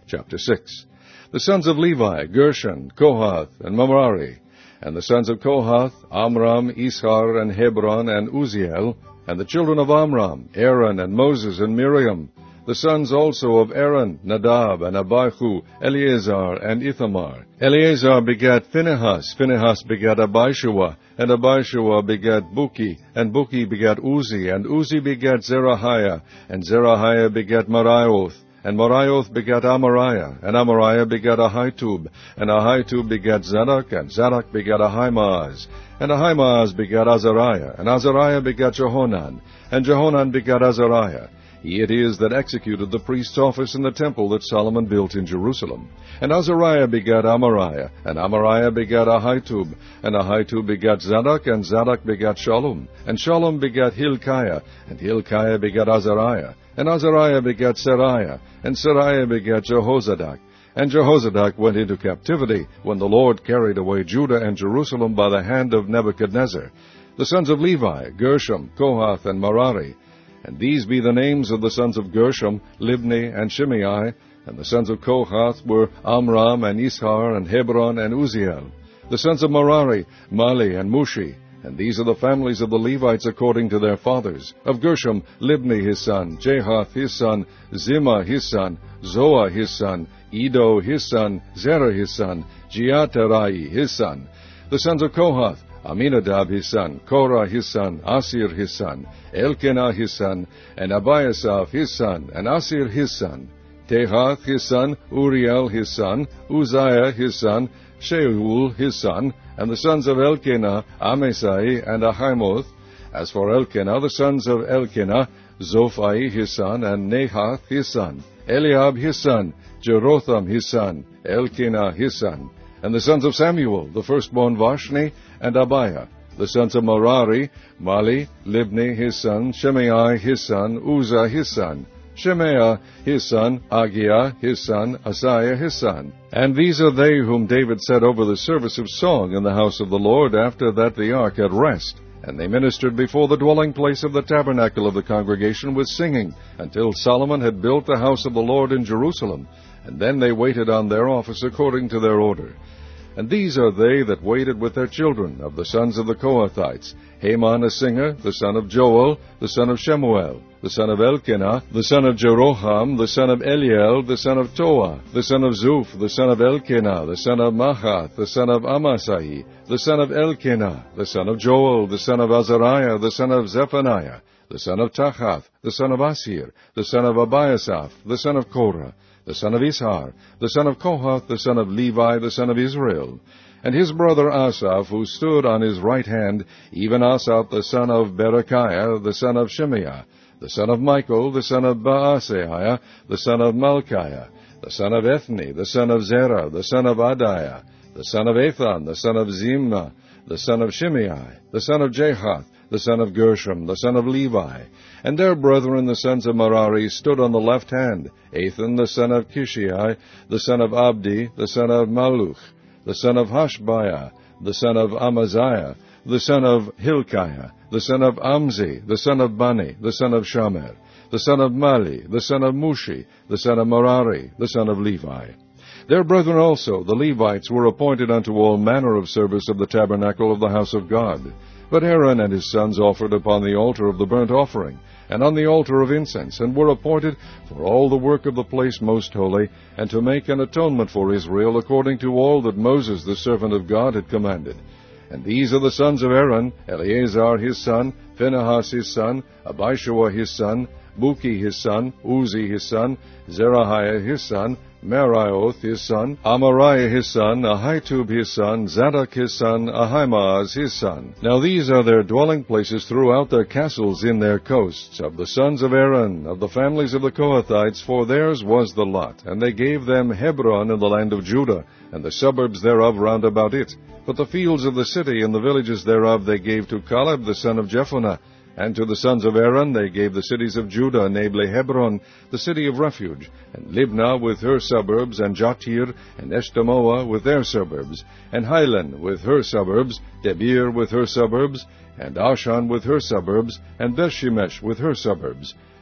Chapter 6. The sons of Levi, Gershon, Kohath, and Merari. And the sons of Kohath, Amram, Ishar, and Hebron, and Uzziel. And the children of Amram, Aaron, and Moses, and Miriam. The sons also of Aaron, Nadab, and Abihu, Eleazar, and Ithamar. Eleazar begat Phinehas, Phinehas begat Abishua, and Abishua begat Buki, and Buki begat Uzi, and Uzi begat Zerahiah, and Zerahiah begat Marioth, and Marioth begat Amariah, and Amariah begat Ahitub, and Ahitub begat Zadok, and Zadok begat Ahimaaz, and Ahimaaz begat Azariah, and Azariah begat Jehonan, and Jehonan begat Azariah. He it is that executed the priest's office in the temple that Solomon built in Jerusalem. And Azariah begat Amariah, and Amariah begat Ahitub, and Ahitub begat Zadok, and Zadok begat Shallum, and Shallum begat Hilkiah, and Hilkiah begat Azariah, and Azariah begat Seraiah, and Seraiah begat Jehozadak. And Jehozadak went into captivity when the Lord carried away Judah and Jerusalem by the hand of Nebuchadnezzar. The sons of Levi, Gershom, Kohath, and Merari. And these be the names of the sons of Gershom, Libni, and Shimei. And the sons of Kohath were Amram, and Ishar, and Hebron, and Uzziel. The sons of Merari, Mali, and Mushi. And these are the families of the Levites according to their fathers. Of Gershom, Libni his son, Jahath his son, Zimmah his son, Zoah his son, Edo his son, Zerah his son, Jeaterai his son. The sons of Kohath, Aminadab his son, Korah his son, Asir his son, Elkanah his son, and Abiasaph his son, and Asir his son. Tehath his son, Uriel his son, Uzziah his son, Sheul his son, and the sons of Elkanah, Amasai, and Ahimoth. As for Elkanah, the sons of Elkanah, Zophai his son, and Nahath his son, Eliab his son, Jerotham his son, Elkanah his son. And the sons of Samuel, the firstborn Vashni, and Abiah. The sons of Merari, Mali, Libni his son, Shimei his son, Uzzah his son, Shemaiah his son, Agiah his son, Asaiah his son. And these are they whom David set over the service of song in the house of the Lord, after that the ark had rest. And they ministered before the dwelling place of the tabernacle of the congregation with singing, until Solomon had built the house of the Lord in Jerusalem. And then they waited on their office according to their order. And these are they that waited with their children, of the sons of the Kohathites, Heman a singer, the son of Joel, the son of Shemuel, the son of Elkanah, the son of Jeroham, the son of Eliel, the son of Toah, the son of Zuph, the son of Elkanah, the son of Mahath, the son of Amasai, the son of Elkanah, the son of Joel, the son of Azariah, the son of Zephaniah, the son of Tahath, the son of Asir, the son of Abiasaph, the son of Korah, the son of Ishar, the son of Kohath, the son of Levi, the son of Israel. And his brother Asaph, who stood on his right hand, even Asaph, the son of Berechiah, the son of Shimei, the son of Michael, the son of Baaseiah, the son of Malchiah, the son of Ethni, the son of Zerah, the son of Adiah, the son of Ethan, the son of Zimna, the son of Shimei, the son of Jahath, the son of Gershom, the son of Levi. And their brethren, the sons of Merari, stood on the left hand, Ethan, the son of Kishai, the son of Abdi, the son of Maluch, the son of Hashbiah, the son of Amaziah, the son of Hilkiah, the son of Amzi, the son of Bani, the son of Shamer, the son of Mali, the son of Mushi, the son of Merari, the son of Levi. Their brethren also, the Levites, were appointed unto all manner of service of the tabernacle of the house of God. But Aaron and his sons offered upon the altar of the burnt offering, and on the altar of incense, and were appointed for all the work of the place most holy, and to make an atonement for Israel, according to all that Moses the servant of God had commanded. And these are the sons of Aaron, Eleazar his son, Phinehas his son, Abishua his son, Buki his son, Uzi his son, Zerahiah his son, Merioth his son, Amariah his son, Ahitub his son, Zadok his son, Ahimaaz his son. Now these are their dwelling places throughout their castles in their coasts, of the sons of Aaron, of the families of the Kohathites, for theirs was the lot. And they gave them Hebron in the land of Judah, and the suburbs thereof round about it. But the fields of the city and the villages thereof they gave to Caleb the son of Jephunneh. And to the sons of Aaron they gave the cities of Judah, namely Hebron, the city of refuge, and Libnah with her suburbs, and Jatir, and Eshtemoa with their suburbs, and Hilen with her suburbs, Debir with her suburbs, and Ashan with her suburbs, and Bethshemesh with her suburbs.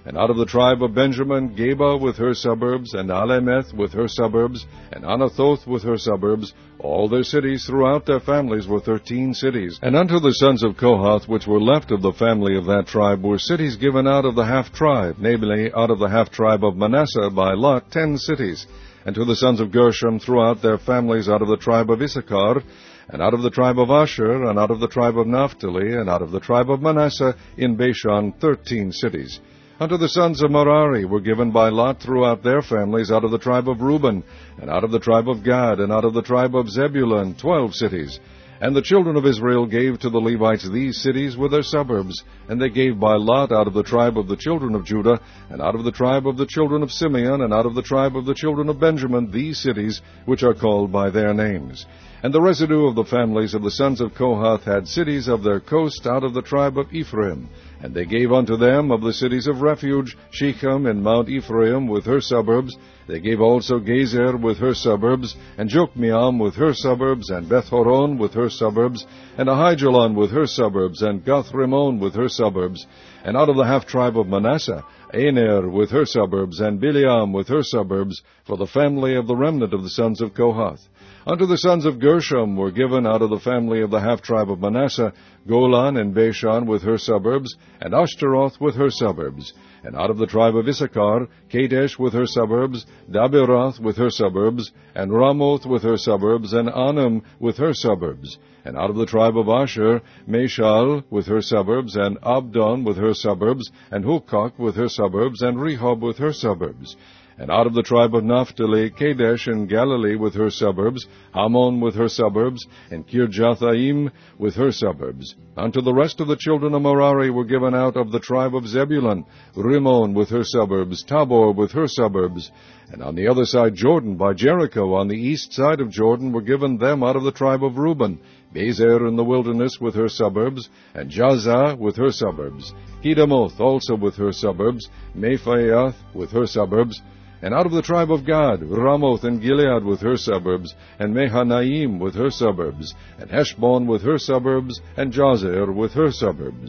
And out of the tribe of Benjamin, Geba with her suburbs, and Alemeth with her suburbs, and Anathoth with her suburbs. All their cities throughout their families were 13 cities. And unto the sons of Kohath, which were left of the family of that tribe, were cities given out of the half-tribe, namely, out of the half-tribe of Manasseh by lot 10 cities. And to the sons of Gershom throughout their families out of the tribe of Issachar, and out of the tribe of Asher, and out of the tribe of Naphtali, and out of the tribe of Manasseh in Bashan 13 cities. Unto the sons of Merari were given by lot throughout their families out of the tribe of Reuben, and out of the tribe of Gad, and out of the tribe of Zebulun 12 cities. And the children of Israel gave to the Levites these cities with their suburbs, and they gave by lot out of the tribe of the children of Judah, and out of the tribe of the children of Simeon, and out of the tribe of the children of Benjamin these cities, which are called by their names. And the residue of the families of the sons of Kohath had cities of their coast out of the tribe of Ephraim. And they gave unto them of the cities of refuge Shechem and Mount Ephraim with her suburbs. They gave also Gezer with her suburbs, and Jokmeam with her suburbs, and Beth-horon with her suburbs, and Ahijalon with her suburbs, and Gath-rimmon with her suburbs. And out of the half-tribe of Manasseh, Aner with her suburbs, and Bileam with her suburbs, for the family of the remnant of the sons of Kohath. Unto the sons of Gershom were given out of the family of the half-tribe of Manasseh, Golan and Bashan with her suburbs, and Ashtaroth with her suburbs. And out of the tribe of Issachar, Kadesh with her suburbs, Dabirath with her suburbs, and Ramoth with her suburbs, and Anam with her suburbs. And out of the tribe of Asher, Mashal with her suburbs, and Abdon with her suburbs, and Hukok with her suburbs, and Rehob with her suburbs. And out of the tribe of Naphtali, Kadesh in Galilee with her suburbs, Hammon with her suburbs, and Kirjathaim with her suburbs. Unto the rest of the children of Merari were given out of the tribe of Zebulun, Rimmon with her suburbs, Tabor with her suburbs. And on the other side Jordan, by Jericho, on the east side of Jordan, were given them out of the tribe of Reuben, Bezer in the wilderness with her suburbs, and Jazah with her suburbs, Kedemoth also with her suburbs, Mephaath with her suburbs. And out of the tribe of Gad, Ramoth and Gilead with her suburbs, and Mahanaim with her suburbs, and Heshbon with her suburbs, and Jazer with her suburbs.